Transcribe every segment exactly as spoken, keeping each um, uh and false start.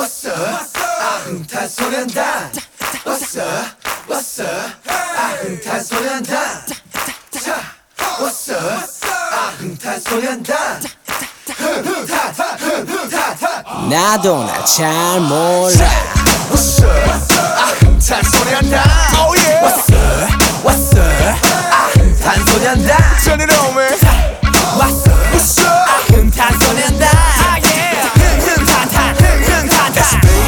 What's up? 아흥탄소년단. What's up? What's up? 아흥탄소년단. 자, What's up? 아흥탄소년단. 나도 날 잘 몰라. What's up? 아흥탄소년단. Oh yeah. What's up? What's up? 아흥탄소년단. Turn it on, man. What's up? What's up? 아흥탄소년단. Ah yeah. 흥흥탄탄 흥흥탄탄.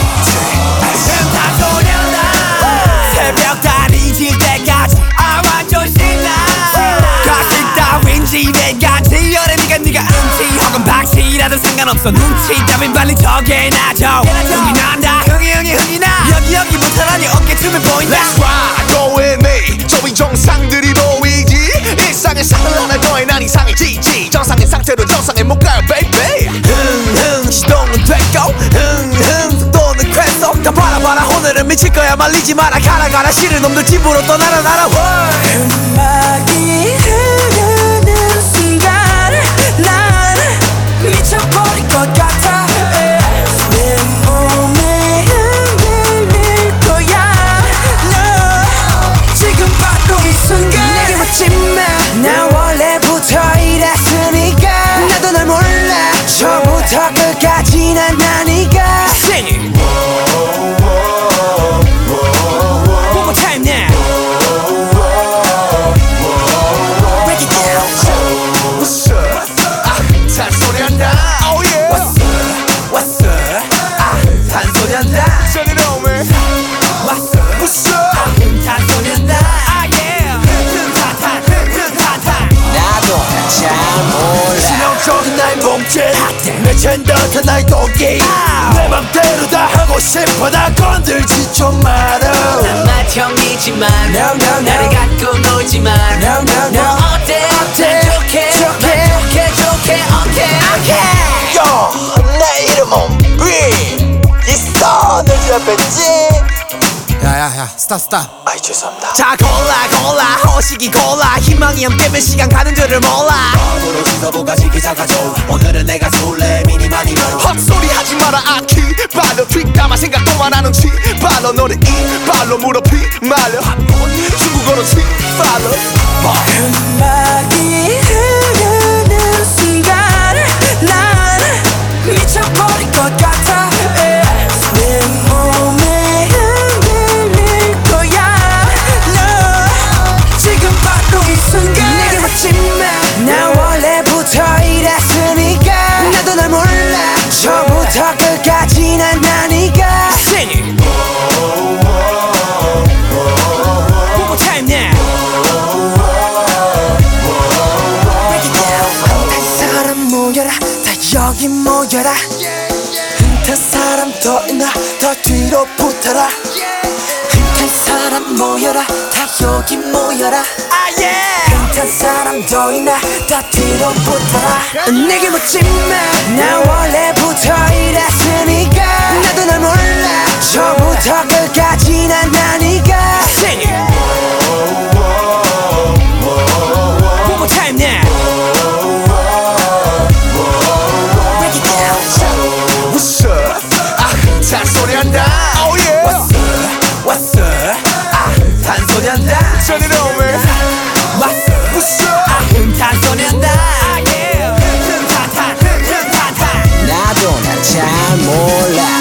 흥탄소년단. 새벽 달이 질 때까지 아 완전 신나. 가식 따윈 지배까지 여름이가 네가 음치 혹은 박씨라도 상관없어. 눈치 따윈 빨리 적해놔줘. 흥이 난다. 흥이 흥이 흥이 나. 여기 여기 못하라니 어깨춤을 보인다. Let's ride, go with me. 저위 정상들이 보이지. 일상의 상을 하나 더해 난 이상해지지. 정상의 상태로 정상에 못 가요, baby. 흥흥 시동은 됐고 흥흥 속도는 쾌속. 다 봐라 봐라 오늘은 미칠 거야. 말리지 마라 가라 가라. 싫은 놈들 집으로 떠나라 나라. 음악이 흐르는 순간 난 미쳐버릴 것 같아. 내 몸에 흔들릴 거야. 너 지금 바로 이 순간 내게 묻지 마. 난 원래부터 이랬으니까. 나도 널 몰라. 처음부터 끝까지 난 나니까. Sing it. One more time now. Break it down. What's up? 아흥탄소년단. Oh yeah. What's up? What's up? 아흥탄소년단. Turn it on, man. What's up? What's up? 아흥탄소년단. Ah yeah. 흥흥탄탄 흥흥탄탄. 나도 날 잘 몰라. 신형적인 나의 몸짓 내 젠더한 나의 동기 내 맘대로 다 하고 싶어. 나 건들지 좀 마라. 난 맏형이지만 No, no, no. 나를 갖고 놀지만 No, no, no. 뭐 어때 어때? 난 좋게 좋게. 난 좋게 좋게 오케이 오케이 요, 내 이름은 비 있어. 내 집 앞에 지. 야야야 스탑 스탑. 아이 죄송합니다. 자 골라 골라 호식이 골라. 희망이 함께면 시간 가는 줄을 몰라. 앞으로 시서보가 시기 작아져. 오늘은 내가 술래 미니마니 바로. 헛소리 하지 마라 아키 발로 뒷담화 생각도 안 하는 치 발로 너를 이 발로 무릎이 말려 중국어로 치 발로 음악이 흐르는 순간 난 미쳐버릴 것 같아. 내 몸에 흔들릴 거야. 너 지금 바로 이 순간 내게 묻지 마. 난 원래부터 이랬으니까. 나도 널 몰라. 처음부터 끝까지 난 나니까. Sing it. One more time now. Break it down. 한 사람 모여라. 다 여기 모여라. 흠탄 사람 더 있나. 더 뒤로 붙어라. 흠탄 사람 모여라. 다 여기 모여라. Ah yeah. 흠탄 사람 더 있나. 더 뒤로 붙어라. 내게 묻지 마. 난 원래부터 이랬으니까. 나도 널 몰라. 처음부터 끝까지 난 나니까. Sing it. One more time now. Break it down. What's up? 아흥탄소년단. Oh yeah. What's up? What's up? 아흥탄소년단. Turn it on, man. What's up? What's up? 아흥탄소년단. Ah yeah. 흥흥탄탄 흥흥탄탄. 나도 날 잘 몰라.